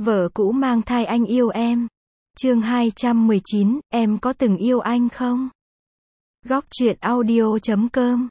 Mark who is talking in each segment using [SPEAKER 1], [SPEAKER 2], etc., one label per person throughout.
[SPEAKER 1] Vợ cũ mang thai anh yêu em. Chương 219, em có từng yêu anh không? Góc truyện audio.com.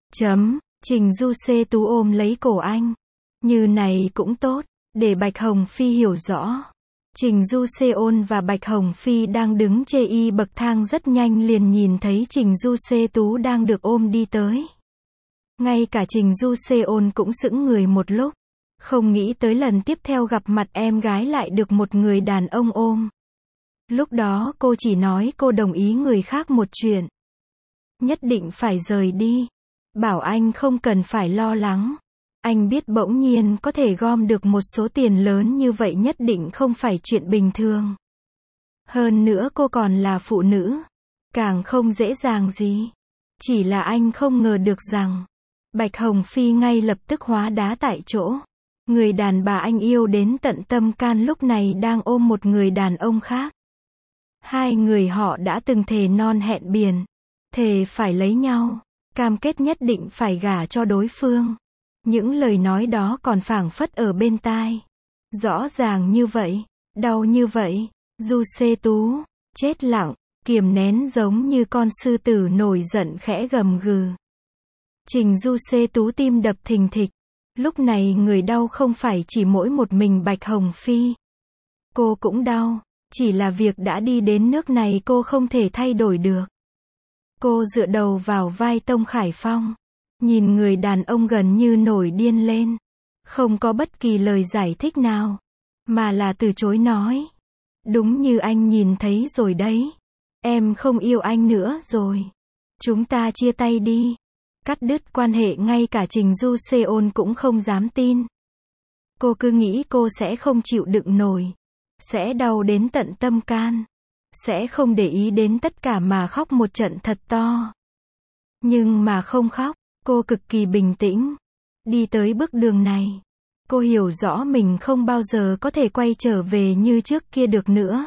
[SPEAKER 1] Trình Du Xê Tú ôm lấy cổ anh. Như này cũng tốt, để Bạch Hồng Phi hiểu rõ. Trình Du Xê ôn và Bạch Hồng Phi đang đứng chê y bậc thang rất nhanh liền nhìn thấy Trình Du Xê Tú đang được ôm đi tới. Ngay cả Trình Du Xê ôn cũng sững người một lúc. Không nghĩ tới lần tiếp theo gặp mặt em gái lại được một người đàn ông ôm. Lúc đó cô chỉ nói cô đồng ý người khác một chuyện. Nhất định phải rời đi. Bảo anh không cần phải lo lắng. Anh biết bỗng nhiên có thể gom được một số tiền lớn như vậy nhất định không phải chuyện bình thường. Hơn nữa cô còn là phụ nữ. Càng không dễ dàng gì. Chỉ là anh không ngờ được rằng Bạch Hồng Phi ngay lập tức hóa đá tại chỗ. Người đàn bà anh yêu đến tận tâm can lúc này đang ôm một người đàn ông khác. Hai người họ đã từng thề non hẹn biển. Thề phải lấy nhau. Cam kết nhất định phải gả cho đối phương. Những lời nói đó còn phảng phất ở bên tai. Rõ ràng như vậy. Đau như vậy. Du Xê Tú. Chết lặng. Kiềm nén giống như con sư tử nổi giận khẽ gầm gừ. Trình Du Xê Tú tim đập thình thịch. Lúc này người đau không phải chỉ mỗi một mình Bạch Hồng Phi. Cô cũng đau. Chỉ là việc đã đi đến nước này cô không thể thay đổi được. Cô dựa đầu vào vai Tông Khải Phong. Nhìn người đàn ông gần như nổi điên lên. Không có bất kỳ lời giải thích nào. Mà là từ chối nói. Đúng như anh nhìn thấy rồi đấy. Em không yêu anh nữa rồi. Chúng ta chia tay đi. Cắt đứt quan hệ ngay cả Trình Du Xê ôn cũng không dám tin. Cô cứ nghĩ cô sẽ không chịu đựng nổi. Sẽ đau đến tận tâm can. Sẽ không để ý đến tất cả mà khóc một trận thật to. Nhưng mà không khóc. Cô cực kỳ bình tĩnh. Đi tới bước đường này. Cô hiểu rõ mình không bao giờ có thể quay trở về như trước kia được nữa.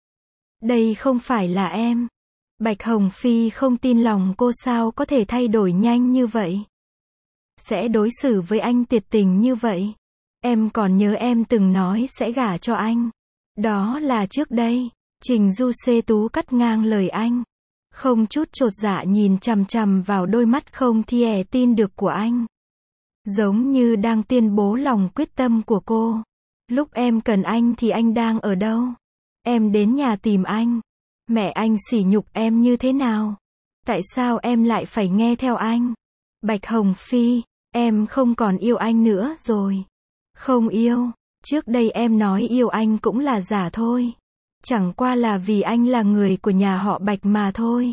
[SPEAKER 1] Đây không phải là em. Bạch Hồng Phi không tin lòng cô sao có thể thay đổi nhanh như vậy. Sẽ đối xử với anh tuyệt tình như vậy. Em còn nhớ em từng nói sẽ gả cho anh. Đó là trước đây. Trình Du Xê Tú cắt ngang lời anh. Không chút chột dạ nhìn chằm chằm vào đôi mắt không thể tin được của anh. Giống như đang tuyên bố lòng quyết tâm của cô. Lúc em cần anh thì anh đang ở đâu? Em đến nhà tìm anh. Mẹ anh sỉ nhục em như thế nào? Tại sao em lại phải nghe theo anh? Bạch Hồng Phi, em không còn yêu anh nữa rồi. Không yêu. Trước đây em nói yêu anh cũng là giả thôi. Chẳng qua là vì anh là người của nhà họ Bạch mà thôi.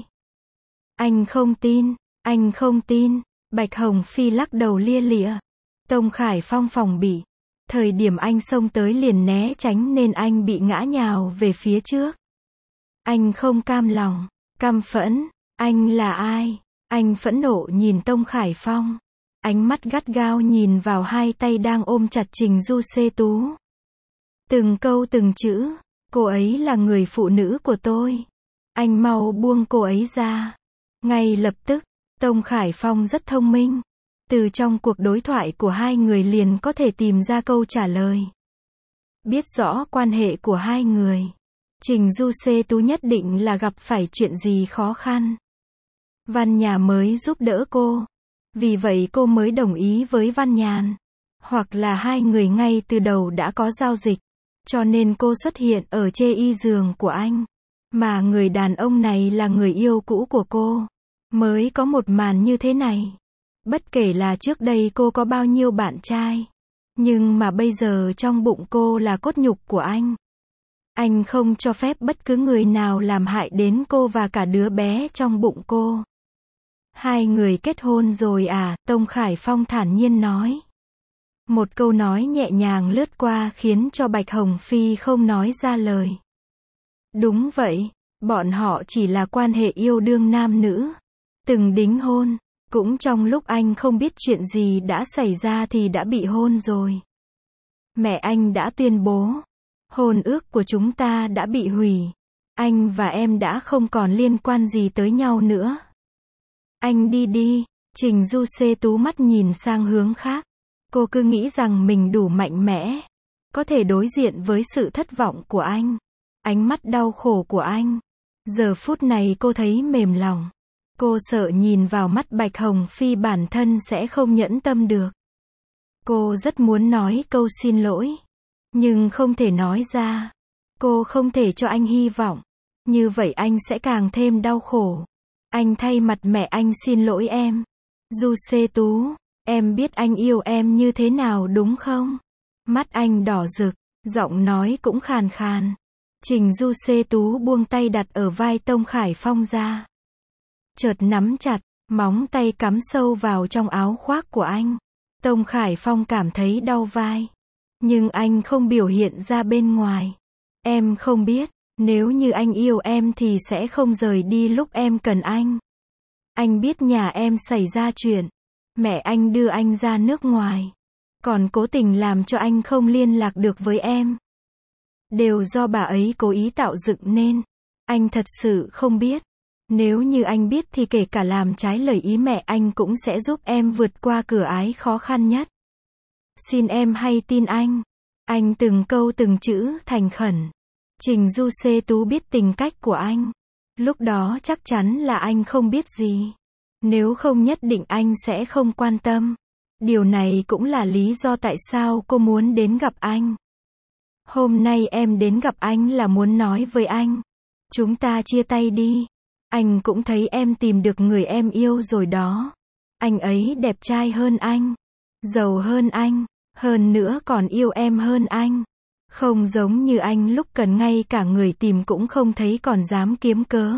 [SPEAKER 1] Anh không tin. Anh không tin. Bạch Hồng Phi lắc đầu lia lịa. Tông Khải Phong phòng bị. Thời điểm anh xông tới liền né tránh nên anh bị ngã nhào về phía trước. Anh không cam lòng. Căm phẫn. Anh là ai? Anh phẫn nộ nhìn Tông Khải Phong. Ánh mắt gắt gao nhìn vào hai tay đang ôm chặt Trình Du Xê Tú. Từng câu từng chữ. Cô ấy là người phụ nữ của tôi. Anh mau buông cô ấy ra. Ngay lập tức, Tông Khải Phong rất thông minh. Từ trong cuộc đối thoại của hai người liền có thể tìm ra câu trả lời. Biết rõ quan hệ của hai người. Trình Du Xê Tú nhất định là gặp phải chuyện gì khó khăn. Văn Nhà mới giúp đỡ cô. Vì vậy cô mới đồng ý với Văn Nhàn. Hoặc là hai người ngay từ đầu đã có giao dịch. Cho nên cô xuất hiện ở chê y giường của anh. Mà người đàn ông này là người yêu cũ của cô. Mới có một màn như thế này. Bất kể là trước đây cô có bao nhiêu bạn trai. Nhưng mà bây giờ trong bụng cô là cốt nhục của anh. Anh không cho phép bất cứ người nào làm hại đến cô và cả đứa bé trong bụng cô. Hai người kết hôn rồi à? Tông Khải Phong thản nhiên nói. Một câu nói nhẹ nhàng lướt qua khiến cho Bạch Hồng Phi không nói ra lời. Đúng vậy, bọn họ chỉ là quan hệ yêu đương nam nữ. Từng đính hôn, cũng trong lúc anh không biết chuyện gì đã xảy ra thì đã bị hôn rồi. Mẹ anh đã tuyên bố, hôn ước của chúng ta đã bị hủy. Anh và em đã không còn liên quan gì tới nhau nữa. Anh đi đi. Trình Du Xê Tú mắt nhìn sang hướng khác. Cô cứ nghĩ rằng mình đủ mạnh mẽ. có thể đối diện với sự thất vọng của anh, ánh mắt đau khổ của anh. Giờ phút này cô thấy mềm lòng. Cô sợ nhìn vào mắt Bạch Hồng Phi bản thân sẽ không nhẫn tâm được. Cô rất muốn nói câu xin lỗi, nhưng không thể nói ra. Cô không thể cho anh hy vọng. Như vậy anh sẽ càng thêm đau khổ. Anh thay mặt mẹ anh xin lỗi em. Du Xê Tú, em biết anh yêu em như thế nào đúng không? Mắt anh đỏ rực, giọng nói cũng khàn khàn. Trình Du Xê Tú buông tay đặt ở vai Tông Khải Phong ra. Chợt nắm chặt, móng tay cắm sâu vào trong áo khoác của anh. Tông Khải Phong cảm thấy đau vai. Nhưng anh không biểu hiện ra bên ngoài. Em không biết, nếu như anh yêu em thì sẽ không rời đi lúc em cần anh. Anh biết nhà em xảy ra chuyện. Mẹ anh đưa anh ra nước ngoài. Còn cố tình làm cho anh không liên lạc được với em. Đều do bà ấy cố ý tạo dựng nên. Anh thật sự không biết. Nếu như anh biết thì kể cả làm trái lời ý mẹ anh cũng sẽ giúp em vượt qua cửa ải khó khăn nhất. Xin em hãy tin anh. Anh từng câu từng chữ thành khẩn. Trình Du Xê Tú biết tình cách của anh. Lúc đó chắc chắn là anh không biết gì. Nếu không nhất định anh sẽ không quan tâm. Điều này cũng là lý do tại sao cô muốn đến gặp anh. Hôm nay em đến gặp anh là muốn nói với anh. Chúng ta chia tay đi. Anh cũng thấy em tìm được người em yêu rồi đó. Anh ấy đẹp trai hơn anh. Giàu hơn anh. Hơn nữa còn yêu em hơn anh. Không giống như anh lúc cần ngay cả người tìm cũng không thấy còn dám kiếm cớ.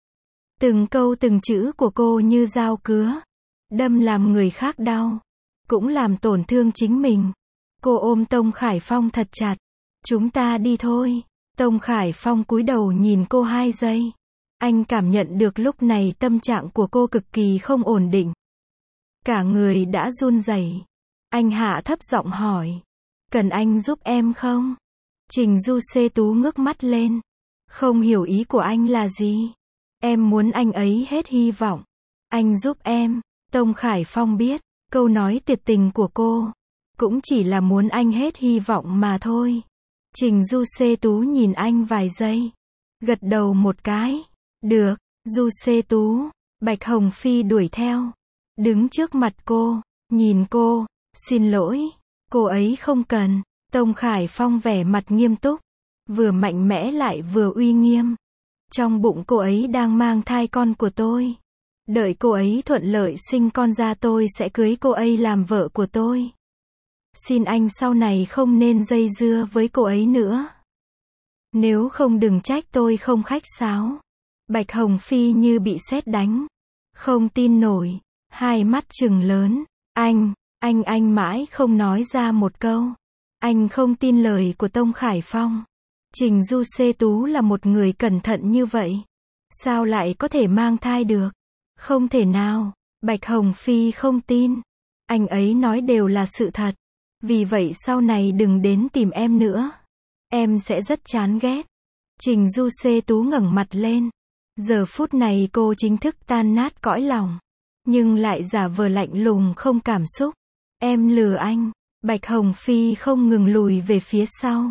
[SPEAKER 1] Từng câu từng chữ của cô như dao cứa. Đâm làm người khác đau. Cũng làm tổn thương chính mình. Cô ôm Tông Khải Phong thật chặt. Chúng ta đi thôi. Tông Khải Phong cúi đầu nhìn cô 2 giây. Anh cảm nhận được lúc này tâm trạng của cô cực kỳ không ổn định. Cả người đã run rẩy. Anh hạ thấp giọng hỏi. Cần anh giúp em không? Trình Du Xê Tú ngước mắt lên. Không hiểu ý của anh là gì. Em muốn anh ấy hết hy vọng. Anh giúp em. Tông Khải Phong biết. Câu nói tuyệt tình của cô. Cũng chỉ là muốn anh hết hy vọng mà thôi. Trình Du Xê Tú nhìn anh vài giây. Gật đầu một cái. Được. Du Xê Tú. Bạch Hồng Phi đuổi theo. Đứng trước mặt cô. Nhìn cô. Xin lỗi. Cô ấy không cần. Tông Khải Phong vẻ mặt nghiêm túc. Vừa mạnh mẽ lại vừa uy nghiêm. Trong bụng cô ấy đang mang thai con của tôi. Đợi cô ấy thuận lợi sinh con ra tôi sẽ cưới cô ấy làm vợ của tôi. Xin anh sau này không nên dây dưa với cô ấy nữa. Nếu không đừng trách tôi không khách sáo. Bạch Hồng Phi như bị sét đánh. Không tin nổi. Hai mắt trừng lớn. Anh mãi không nói ra một câu. Anh không tin lời của Tông Khải Phong. Trình Du Xê Tú là một người cẩn thận như vậy. Sao lại có thể mang thai được? Không thể nào. Bạch Hồng Phi không tin. Anh ấy nói đều là sự thật. Vì vậy sau này đừng đến tìm em nữa. Em sẽ rất chán ghét. Trình Du Xê Tú ngẩng mặt lên. Giờ phút này cô chính thức tan nát cõi lòng. Nhưng lại giả vờ lạnh lùng không cảm xúc. Em lừa anh. Bạch Hồng Phi không ngừng lùi về phía sau.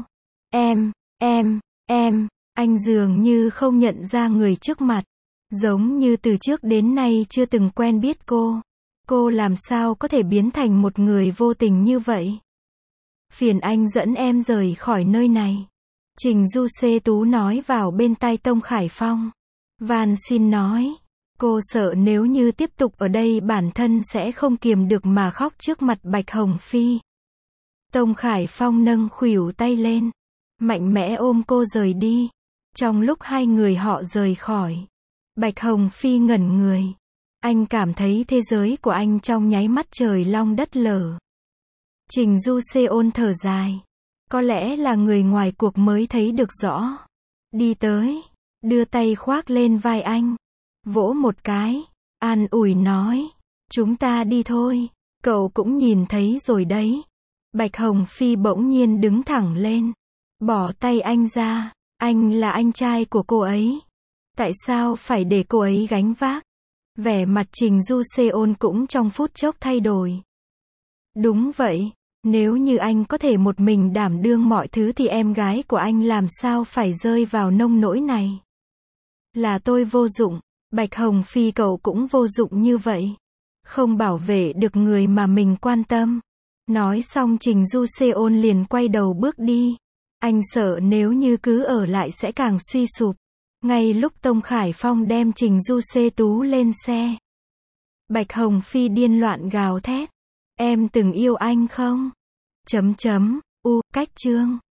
[SPEAKER 1] Anh dường như không nhận ra người trước mặt. Giống như từ trước đến nay chưa từng quen biết cô. Cô làm sao có thể biến thành một người vô tình như vậy? Phiền anh dẫn em rời khỏi nơi này. Trình Du Xê Tú nói vào bên tai Tông Khải Phong. Van xin nói. Cô sợ nếu như tiếp tục ở đây bản thân sẽ không kiềm được mà khóc trước mặt Bạch Hồng Phi. Tông Khải Phong nâng khuỷu tay lên. Mạnh mẽ ôm cô rời đi. Trong lúc hai người họ rời khỏi. Bạch Hồng Phi ngẩn người. Anh cảm thấy thế giới của anh trong nháy mắt trời long đất lở. Trình Du Xê ôn thở dài. Có lẽ là người ngoài cuộc mới thấy được rõ. Đi tới. Đưa tay khoác lên vai anh. Vỗ một cái. An ủi nói. Chúng ta đi thôi. Cậu cũng nhìn thấy rồi đấy. Bạch Hồng Phi bỗng nhiên đứng thẳng lên. Bỏ tay anh ra. Anh là anh trai của cô ấy. Tại sao phải để cô ấy gánh vác? Vẻ mặt Trình Du Xê ôn cũng trong phút chốc thay đổi. Đúng vậy. Nếu như anh có thể một mình đảm đương mọi thứ thì em gái của anh làm sao phải rơi vào nông nỗi này. Là tôi vô dụng. Bạch Hồng Phi cậu cũng vô dụng như vậy. Không bảo vệ được người mà mình quan tâm. Nói xong Trình Du Seon liền quay đầu bước đi. Anh sợ nếu như cứ ở lại sẽ càng suy sụp. Ngay lúc Tông Khải Phong đem Trình Du Sê Tú lên xe, Bạch Hồng Phi điên loạn gào thét. Em từng yêu anh không? Cách chương